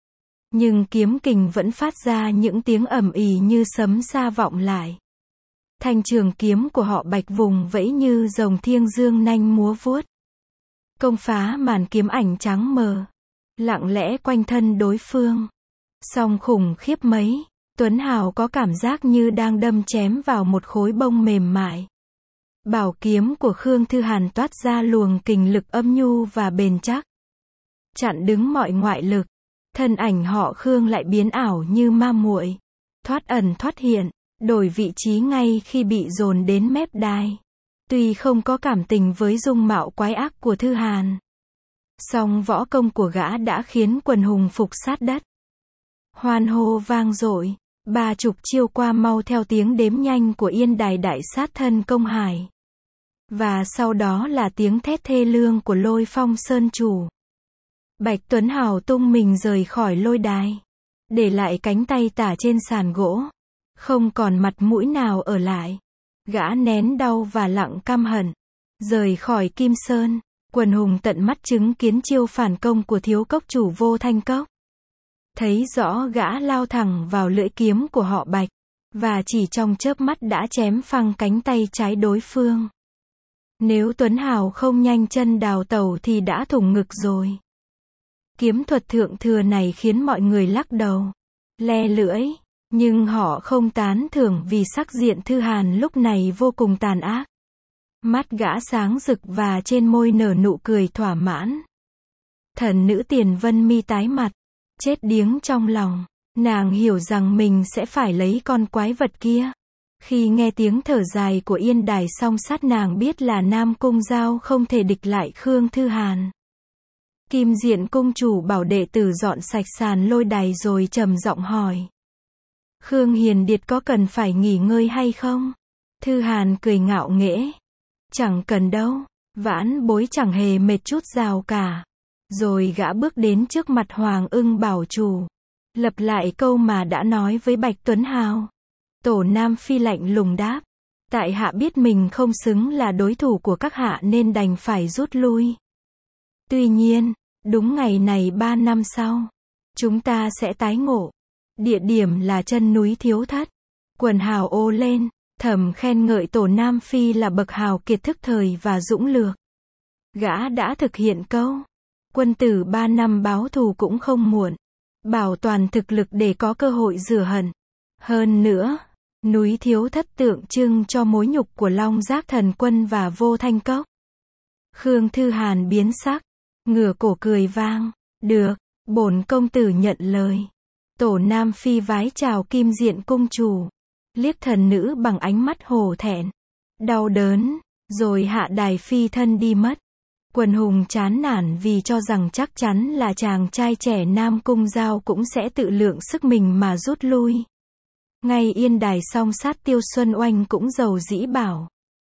Nhưng kiếm kình vẫn phát ra những tiếng ầm ĩ như sấm xa vọng lại. Thanh trường kiếm của họ Bạch vùng vẫy như rồng thiêng dương nanh múa vuốt. Công phá màn kiếm ảnh trắng mờ. Lặng lẽ quanh thân đối phương. Song khủng khiếp mấy, Tuấn Hào có cảm giác như đang đâm chém vào một khối bông mềm mại. Bảo kiếm của Khương Thư Hàn toát ra luồng kình lực âm nhu và bền chắc. Chặn đứng mọi ngoại lực. Thân ảnh họ Khương lại biến ảo như ma muội. Thoát ẩn thoát hiện, đổi vị trí ngay khi bị dồn đến mép đài. Tuy không có cảm tình với dung mạo quái ác của Thư Hàn, song võ công của gã đã khiến quần hùng phục sát đất. Hoan hô vang dội, 30 chiêu qua mau theo tiếng đếm nhanh của Yên Đài đại sát thân Công Hải. Và sau đó là tiếng thét thê lương của Lôi Phong Sơn chủ. Bạch Tuấn Hào tung mình rời khỏi lôi đài, để lại cánh tay tả trên sàn gỗ. Không còn mặt mũi nào ở lại. Gã nén đau và lặng căm hận. Rời khỏi Kim Sơn, quần hùng tận mắt chứng kiến chiêu phản công của thiếu cốc chủ Vô Thanh Cốc. Thấy rõ gã lao thẳng vào lưỡi kiếm của họ Bạch. và chỉ trong chớp mắt đã chém phăng cánh tay trái đối phương. Nếu Tuấn Hào không nhanh chân đào tẩu thì đã thủng ngực rồi. Kiếm thuật thượng thừa này khiến mọi người lắc đầu, le lưỡi, nhưng họ không tán thưởng vì sắc diện Thư Hàn lúc này vô cùng tàn ác. Mắt gã sáng rực và trên môi nở nụ cười thỏa mãn. Thần nữ Tiền Vân Mi tái mặt, chết điếng trong lòng. Nàng hiểu rằng mình sẽ phải lấy con quái vật kia. Khi nghe tiếng thở dài của Yên Đài Song Sát, nàng biết là Nam Cung Giao không thể địch lại Khương Thư Hàn. Kim Diện cung chủ bảo đệ tử dọn sạch sàn lôi đài rồi trầm giọng hỏi. Khương Hiền Điệt có cần phải nghỉ ngơi hay không? Thư Hàn cười ngạo nghễ. Chẳng cần đâu, vãn bối chẳng hề mệt chút nào cả. Rồi gã bước đến trước mặt Hoàng Ưng bảo chủ, lặp lại câu mà đã nói với Bạch Tuấn Hào. Tổ Nam Phi lạnh lùng đáp. Tại hạ biết mình không xứng là đối thủ của các hạ nên đành phải rút lui. Tuy nhiên, đúng ngày này 3 năm sau, chúng ta sẽ tái ngộ. Địa điểm là chân núi Thiếu Thất. Quần hào ô lên, thầm khen ngợi Tổ Nam Phi là bậc hào kiệt thức thời và dũng lược. Gã đã thực hiện câu, quân tử 3 năm báo thù cũng không muộn. Bảo toàn thực lực để có cơ hội rửa hận. Hơn nữa, núi Thiếu Thất tượng trưng cho mối nhục của Long Giác Thần Quân và Vô Thanh Cốc. Khương Thư Hàn biến sắc, ngửa cổ cười vang. Được, bổn công tử nhận lời. Tổ Nam Phi vái chào Kim Diện cung chủ, liếc thần nữ bằng ánh mắt hổ thẹn, đau đớn, rồi hạ đài phi thân đi mất. Quần hùng chán nản vì cho rằng chắc chắn là chàng trai trẻ Nam Cung Giao cũng sẽ tự lượng sức mình mà rút lui. Ngay Yên Đài Song Sát Tiêu Xuân Oanh cũng rầu rĩ bảo.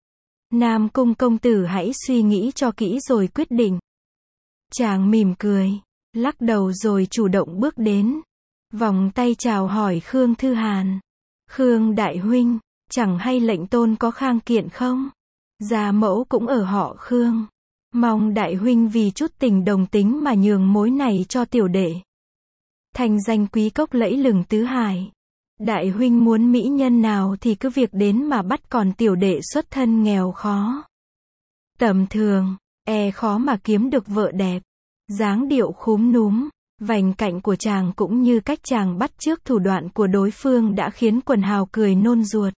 Nam Cung công tử hãy suy nghĩ cho kỹ rồi quyết định. Chàng mỉm cười, lắc đầu rồi chủ động bước đến. Vòng tay chào hỏi Khương Thư Hàn. Khương đại huynh, chẳng hay lệnh tôn có khang kiện không? Gia mẫu cũng ở họ Khương. Mong đại huynh vì chút tình đồng tính mà nhường mối này cho tiểu đệ. Thành danh quý cốc lẫy lừng tứ hải. Đại huynh muốn mỹ nhân nào thì cứ việc đến mà bắt, còn tiểu đệ xuất thân nghèo khó. Tầm thường, khó mà kiếm được vợ đẹp. Dáng điệu khúm núm, vành cạnh của chàng cũng như cách chàng bắt chước thủ đoạn của đối phương đã khiến quần hào cười nôn ruột.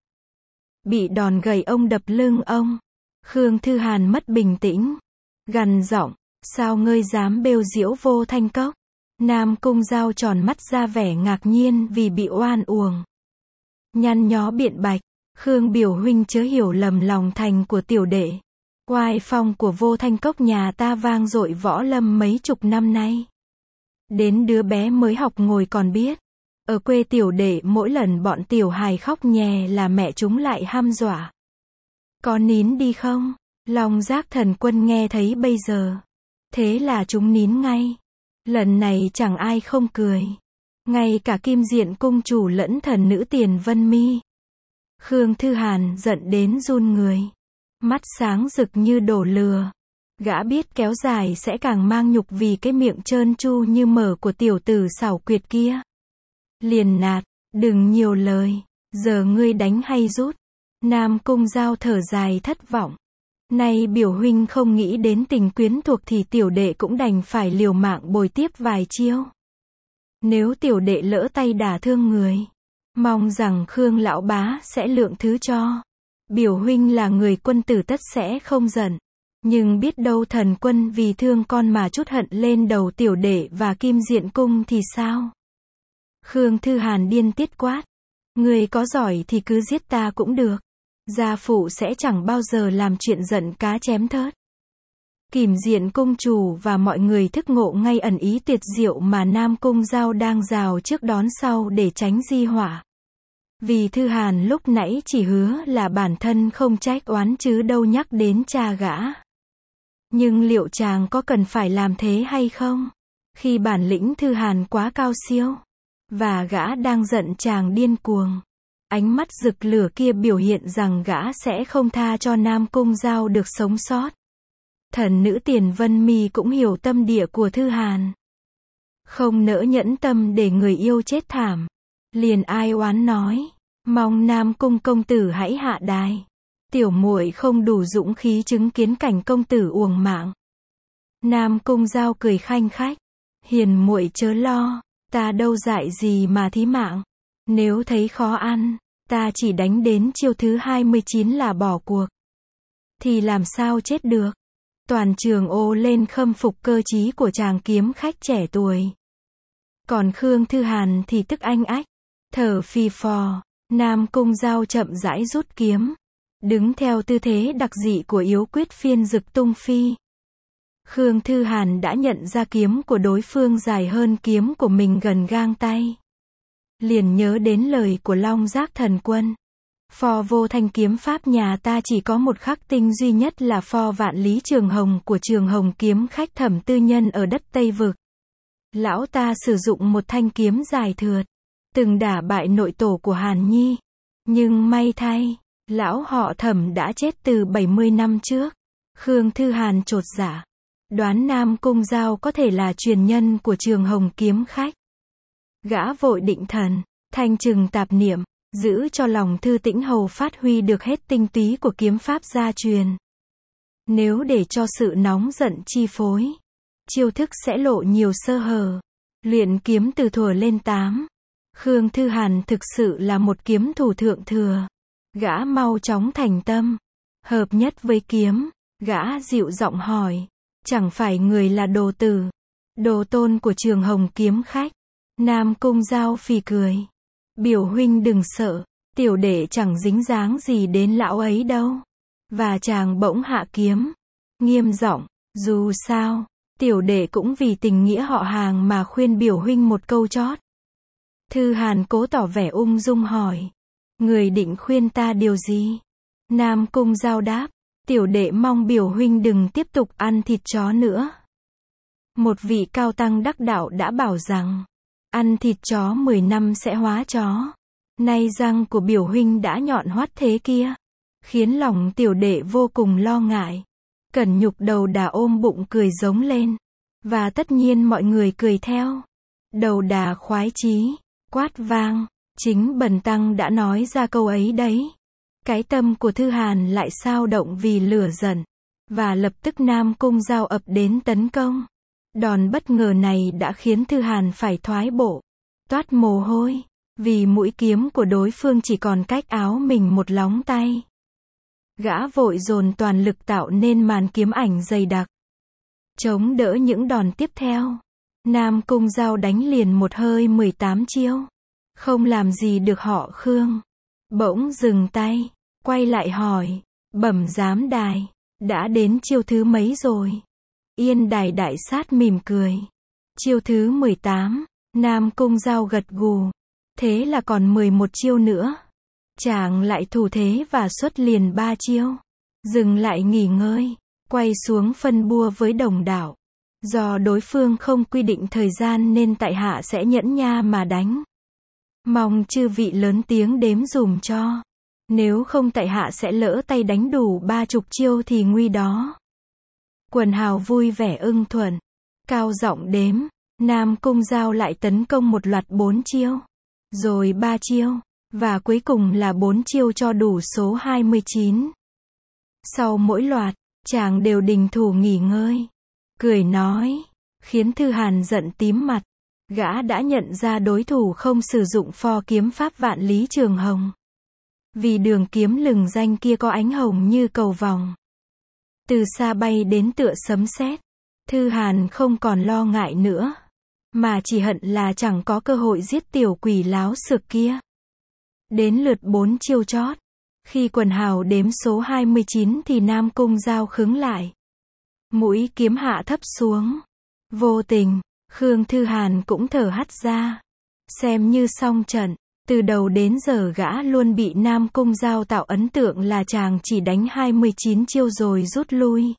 Bị đòn gầy ông đập lưng ông. Khương Thư Hàn mất bình tĩnh. Gằn giọng, sao ngươi dám bêu giễu Vô Thanh Cốc? Nam Cung Giao tròn mắt ra vẻ ngạc nhiên vì bị oan uổng. Nhăn nhó biện bạch, Khương biểu huynh chớ hiểu lầm lòng thành của tiểu đệ. Oai phong của Vô Thanh Cốc nhà ta vang dội võ lâm mấy chục năm nay. Đến đứa bé mới học ngồi còn biết. Ở quê tiểu đệ mỗi lần bọn tiểu hài khóc nhè là mẹ chúng lại hăm dọa. Có nín đi không? Long Giác Thần Quân nghe thấy bây giờ. Thế là chúng nín ngay. Lần này chẳng ai không cười. Ngay cả Kim Diện cung chủ lẫn thần nữ Tiền Vân Mi. Khương Thư Hàn giận đến run người. Mắt sáng rực như đổ lừa. Gã biết kéo dài sẽ càng mang nhục vì cái miệng trơn tru như mở của tiểu tử xảo quyệt kia. Liền nạt, đừng nhiều lời. Giờ ngươi đánh hay rút? Nam Cung Giao thở dài thất vọng. Nay biểu huynh không nghĩ đến tình quyến thuộc thì tiểu đệ cũng đành phải liều mạng bồi tiếp vài chiêu. Nếu tiểu đệ lỡ tay đả thương người, mong rằng Khương lão bá sẽ lượng thứ cho. Biểu huynh là người quân tử tất sẽ không giận. Nhưng biết đâu thần quân vì thương con mà trút hận lên đầu tiểu đệ và Kim Diện cung thì sao? Khương Thư Hàn điên tiết quát. Người có giỏi thì cứ giết ta cũng được. Gia phụ sẽ chẳng bao giờ làm chuyện giận cá chém thớt. Kim Diện cung chủ và mọi người thức ngộ ngay ẩn ý tuyệt diệu mà Nam Cung Giao đang rào trước đón sau để tránh di họa. Vì Thư Hàn lúc nãy chỉ hứa là bản thân không trách oán chứ đâu nhắc đến cha gã. Nhưng liệu chàng có cần phải làm thế hay không? Khi bản lĩnh Thư Hàn quá cao siêu, và gã đang giận chàng điên cuồng. Ánh mắt rực lửa kia biểu hiện rằng gã sẽ không tha cho Nam Cung Giao được sống sót. Thần nữ Tiền Vân Mi cũng hiểu tâm địa của Thư Hàn. Không nỡ nhẫn tâm để người yêu chết thảm. Liền ai oán nói. Mong Nam Cung công tử hãy hạ đài. Tiểu muội không đủ dũng khí chứng kiến cảnh công tử uổng mạng. Nam Cung Giao cười khanh khách. Hiền muội chớ lo, ta đâu dại gì mà thí mạng. Nếu thấy khó ăn, ta chỉ đánh đến chiêu thứ 29 là bỏ cuộc. Thì làm sao chết được. Toàn trường ồ lên khâm phục cơ trí của chàng kiếm khách trẻ tuổi. Còn Khương Thư Hàn thì tức anh ách, thở phì phò. Nam Cung Giao chậm rãi rút kiếm, đứng theo tư thế đặc dị của yếu quyết phiên dực tung phi. Khương Thư Hàn đã nhận ra kiếm của đối phương dài hơn kiếm của mình gần gang tay. Liền nhớ đến lời của Long Giác Thần Quân. Pho vô thanh kiếm pháp nhà ta chỉ có một khắc tinh duy nhất là pho vạn lý trường hồng của Trường Hồng kiếm khách Thẩm Tư Nhân ở đất Tây Vực. Lão ta sử dụng một thanh kiếm dài thượt, từng đả bại nội tổ của Hàn Nhi. Nhưng may thay, lão họ Thẩm đã chết từ 70 năm trước. Khương Thư Hàn chột dạ, đoán Nam Cung Giao có thể là truyền nhân của Trường Hồng kiếm khách. Gã vội định thần, thanh trừng tạp niệm, giữ cho lòng thư tĩnh hầu phát huy được hết tinh túy của kiếm pháp gia truyền. Nếu để cho sự nóng giận chi phối, chiêu thức sẽ lộ nhiều sơ hở. Luyện kiếm từ thuở lên 8. Khương Thư Hàn thực sự là một kiếm thủ thượng thừa. Gã mau chóng thành tâm, hợp nhất với kiếm. Gã dịu giọng hỏi, chẳng phải người là đồ tử, đồ tôn của Trường Hồng kiếm khách? Nam Cung Giao phì cười. Biểu huynh đừng sợ, tiểu đệ chẳng dính dáng gì đến lão ấy đâu. Và chàng bỗng hạ kiếm, nghiêm giọng, dù sao, tiểu đệ cũng vì tình nghĩa họ hàng mà khuyên biểu huynh một câu chót. Thư Hàn cố tỏ vẻ ung dung hỏi, người định khuyên ta điều gì? Nam Cung Giao đáp, tiểu đệ mong biểu huynh đừng tiếp tục ăn thịt chó nữa. Một vị cao tăng đắc đạo đã bảo rằng, ăn thịt chó 10 năm sẽ hóa chó. Nay răng của biểu huynh đã nhọn hoắt thế kia, khiến lòng tiểu đệ vô cùng lo ngại. Cẩn Nhục Đầu Đà ôm bụng cười giống lên, và tất nhiên mọi người cười theo. Đầu Đà khoái chí, quát vang, chính Bần tăng đã nói ra câu ấy đấy. Cái tâm của Thư Hàn lại xao động vì lửa giận, và lập tức Nam Cung Giao ập đến tấn công. Đòn bất ngờ này đã khiến Thư Hàn phải thoái bộ, toát mồ hôi, vì mũi kiếm của đối phương chỉ còn cách áo mình một lóng tay. Gã vội dồn toàn lực tạo nên màn kiếm ảnh dày đặc, chống đỡ những đòn tiếp theo. Nam Cung Giao đánh liền một hơi 18 chiêu, không làm gì được họ Khương. Bỗng dừng tay, quay lại hỏi, bẩm giám đài, đã đến chiêu thứ mấy rồi? Yên Đài đại sát mỉm cười. Chiêu thứ 18, Nam Cung Giao gật gù. Thế là còn 11 chiêu nữa. Chàng lại thủ thế và xuất liền 3 chiêu. Dừng lại nghỉ ngơi, quay xuống phân bua với đồng đạo. Do đối phương không quy định thời gian nên tại hạ sẽ nhẫn nha mà đánh. Mong chư vị lớn tiếng đếm dùm cho. Nếu không tại hạ sẽ lỡ tay đánh đủ 30 chiêu thì nguy đó. Quần hào vui vẻ ưng thuận, cao giọng đếm. Nam Cung Giao lại tấn công một loạt 4 chiêu, rồi 3 chiêu, và cuối cùng là 4 chiêu cho đủ số 29. Sau mỗi loạt, chàng đều đình thủ nghỉ ngơi, cười nói, khiến Thư Hàn giận tím mặt. Gã đã nhận ra đối thủ không sử dụng pho kiếm pháp vạn lý trường hồng. Vì đường kiếm lừng danh kia có ánh hồng như cầu vòng, từ xa bay đến tựa sấm sét. Thư Hàn không còn lo ngại nữa, mà chỉ hận là chẳng có cơ hội giết tiểu quỷ láo xược kia. Đến lượt 4 chiêu chót, khi quần hào đếm số 29 thì Nam Cung Giao khứng lại. Mũi kiếm hạ thấp xuống. Vô tình, Khương Thư Hàn cũng thở hắt ra. Xem như xong trận, từ đầu đến giờ gã luôn bị Nam Cung Giao tạo ấn tượng là chàng chỉ đánh 29 chiêu rồi rút lui.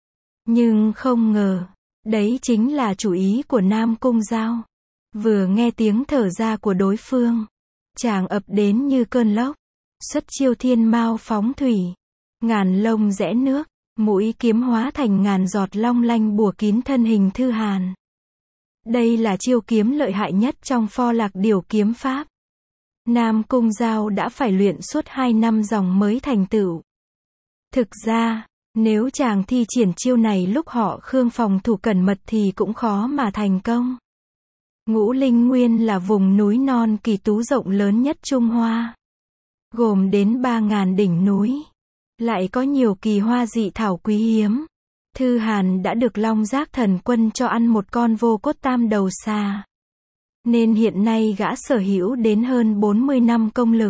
Nhưng không ngờ, đấy chính là chủ ý của Nam Cung Giao. Vừa nghe tiếng thở ra của đối phương, chàng ập đến như cơn lốc, xuất chiêu thiên mao phóng thủy, ngàn lông rẽ nước, mũi kiếm hóa thành ngàn giọt long lanh bủa kín thân hình Thư Hàn. Đây là chiêu kiếm lợi hại nhất trong pho lạc điểu kiếm pháp. Nam Cung Giao đã phải luyện suốt 2 năm dòng mới thành tựu. Thực ra, nếu chàng thi triển chiêu này lúc họ Khương phòng thủ cẩn mật thì cũng khó mà thành công. Ngũ Linh Nguyên là vùng núi non kỳ tú rộng lớn nhất Trung Hoa, gồm đến 3.000 đỉnh núi, lại có nhiều kỳ hoa dị thảo quý hiếm. Thư Hàn đã được Long Giác Thần Quân cho ăn một con vô cốt tam đầu xà, nên hiện nay gã sở hữu đến hơn 40 năm công lực.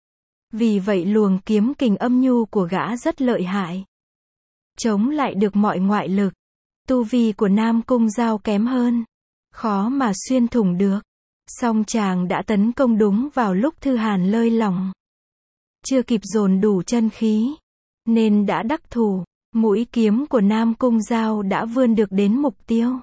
Vì vậy luồng kiếm kình âm nhu của gã rất lợi hại, chống lại được mọi ngoại lực. Tu vi của Nam Cung Giao kém hơn, khó mà xuyên thủng được. Song chàng đã tấn công đúng vào lúc Thư Hàn lơi lỏng, chưa kịp dồn đủ chân khí, nên đã đắc thủ. Mũi kiếm của Nam Cung Giao đã vươn được đến mục tiêu,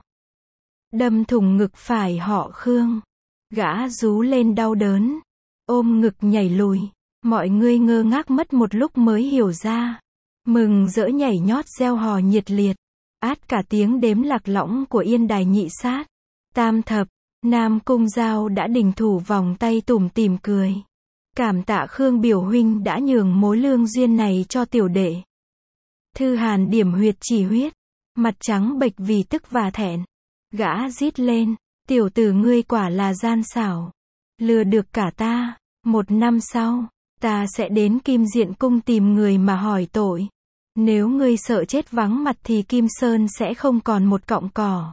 đâm thủng ngực phải họ Khương. Gã rú lên đau đớn, ôm ngực nhảy lùi. Mọi người ngơ ngác mất một lúc mới hiểu ra, mừng rỡ nhảy nhót reo hò nhiệt liệt, át cả tiếng đếm lạc lõng của Yên Đài Nhị Sát, Tam Thập. Nam Cung Giao đã đình thủ vòng tay tủm tỉm cười. Cảm tạ Khương biểu huynh đã nhường mối lương duyên này cho tiểu đệ. Thư Hàn điểm huyệt chỉ huyết, mặt trắng bệch vì tức và thẹn. Gã rít lên, tiểu tử ngươi quả là gian xảo, lừa được cả ta. 1 năm sau, ta sẽ đến Kim Diện Cung tìm người mà hỏi tội. Nếu ngươi sợ chết vắng mặt thì Kim Sơn sẽ không còn một cọng cỏ.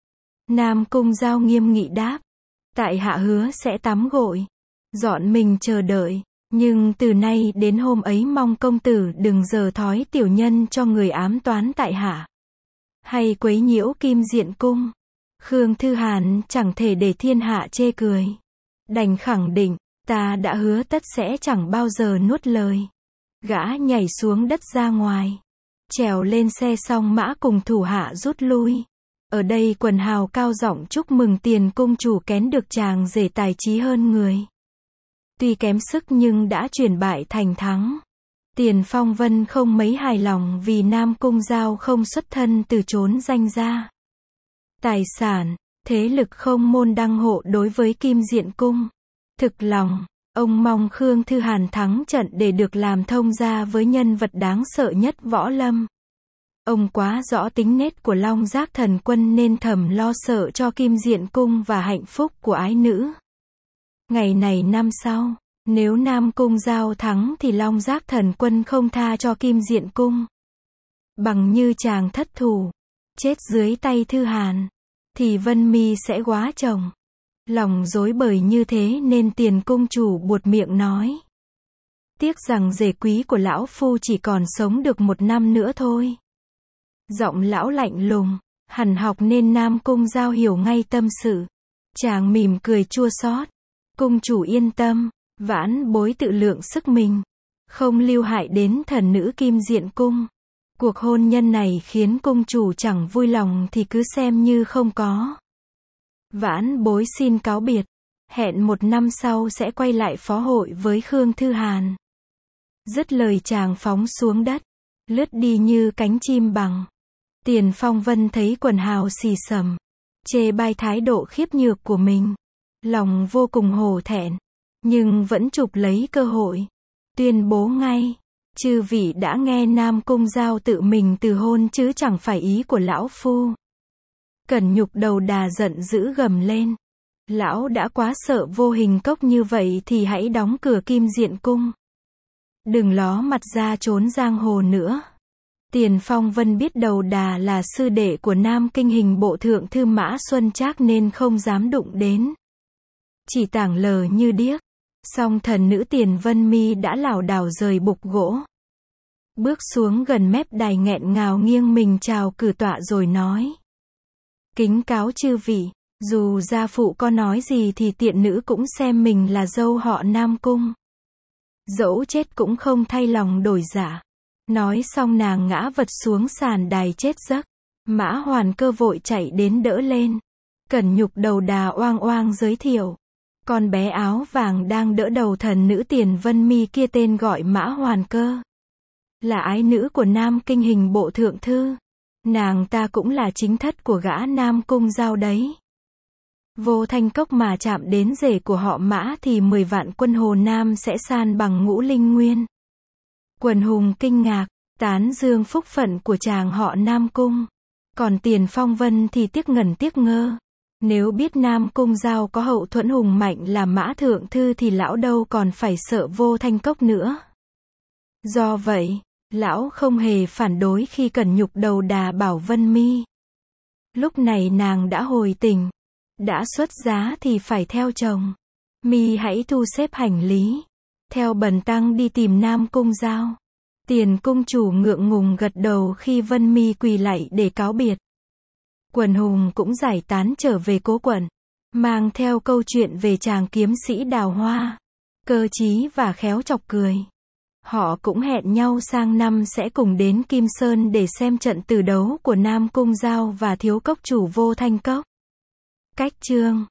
Nam Cung Giao nghiêm nghị đáp, tại hạ hứa sẽ tắm gội, dọn mình chờ đợi. Nhưng từ nay đến hôm ấy mong công tử đừng giở thói tiểu nhân cho người ám toán tại hạ, hay quấy nhiễu Kim Diện Cung. Khương Thư Hàn chẳng thể để thiên hạ chê cười, đành khẳng định, ta đã hứa tất sẽ chẳng bao giờ nuốt lời. Gã nhảy xuống đất ra ngoài, trèo lên xe song mã cùng thủ hạ rút lui. Ở đây quần hào cao giọng chúc mừng Tiền cung chủ kén được chàng rể tài trí hơn người. Tuy kém sức nhưng đã chuyển bại thành thắng. Tiền Phong Vân không mấy hài lòng vì Nam Cung Giao không xuất thân từ chốn danh gia, tài sản, thế lực không môn đăng hộ đối với Kim Diện Cung. Thực lòng, ông mong Khương Thư Hàn thắng trận để được làm thông gia với nhân vật đáng sợ nhất võ lâm. Ông quá rõ tính nết của Long Giác Thần Quân nên thầm lo sợ cho Kim Diện Cung và hạnh phúc của ái nữ. Ngày này năm sau, nếu Nam Cung Giao thắng thì Long Giác Thần Quân không tha cho Kim Diện Cung. Bằng như chàng thất thủ, chết dưới tay Thư Hàn, thì Vân Mi sẽ góa chồng. Lòng rối bời như thế nên Tiền cung chủ buột miệng nói, tiếc rằng rể quý của lão phu chỉ còn sống được 1 năm nữa thôi. Giọng lão lạnh lùng, hằn học nên Nam Cung Giao hiểu ngay tâm sự. Chàng mỉm cười chua xót, cung chủ yên tâm, vãn bối tự lượng sức mình, không lưu hại đến thần nữ Kim Diện Cung. Cuộc hôn nhân này khiến cung chủ chẳng vui lòng thì cứ xem như không có. Vãn bối xin cáo biệt, hẹn 1 năm sau sẽ quay lại phó hội với Khương Thư Hàn. Dứt lời chàng phóng xuống đất, lướt đi như cánh chim bằng. Tiền Phong Vân thấy quần hào xì xầm, chê bai thái độ khiếp nhược của mình, lòng vô cùng hổ thẹn, nhưng vẫn chụp lấy cơ hội, tuyên bố ngay, chư vị đã nghe Nam Cung Giao tự mình từ hôn chứ chẳng phải ý của lão phu. Cẩn Nhục Đầu Đà giận dữ gầm lên, lão đã quá sợ Vô Hình Cốc như vậy thì hãy đóng cửa Kim Diện Cung, đừng ló mặt ra trốn giang hồ nữa. Tiền Phong Vân biết Đầu Đà là sư đệ của Nam Kinh Hình Bộ Thượng Thư Mã Xuân Trác nên không dám đụng đến, chỉ tảng lờ như điếc. Song thần nữ Tiền Vân Mi đã lảo đảo rời bục gỗ, bước xuống gần mép đài nghẹn ngào nghiêng mình chào cử tọa rồi nói, kính cáo chư vị, dù gia phụ có nói gì thì tiện nữ cũng xem mình là dâu họ Nam Cung, dẫu chết cũng không thay lòng đổi dạ. Nói xong nàng ngã vật xuống sàn đài chết giấc. Mã Hoàn Cơ vội chạy đến đỡ lên. Cẩn Nhục Đầu Đà oang oang giới thiệu, con bé áo vàng đang đỡ đầu thần nữ Tiền Vân Mi kia tên gọi Mã Hoàn Cơ, là ái nữ của Nam Kinh Hình Bộ Thượng Thư. Nàng ta cũng là chính thất của gã Nam Cung Giao đấy. Vô Thanh Cốc mà chạm đến rể của họ Mã thì 10 vạn quân Hồ Nam sẽ san bằng Ngũ Linh Nguyên. Quần hùng kinh ngạc, tán dương phúc phận của chàng họ Nam Cung. Còn Tiền Phong Vân thì tiếc ngẩn tiếc ngơ. Nếu biết Nam Cung Giao có hậu thuẫn hùng mạnh là Mã Thượng Thư thì lão đâu còn phải sợ Vô Thanh Cốc nữa. Do vậy, lão không hề phản đối khi Cẩn Nhục đầu đà bảo Vân Mi. Lúc này nàng đã hồi tình, đã xuất giá thì phải theo chồng. Mi hãy thu xếp hành lý, theo bần tăng đi tìm Nam Cung Giao. Tiền cung chủ ngượng ngùng gật đầu khi Vân Mi quỳ lạy để cáo biệt. Quần hùng cũng giải tán trở về cố quận, mang theo câu chuyện về chàng kiếm sĩ đào hoa, cơ trí và khéo chọc cười. Họ cũng hẹn nhau sang năm sẽ cùng đến Kim Sơn để xem trận tử đấu của Nam Cung Giao và thiếu cốc chủ Vô Thanh Cốc. Cách chương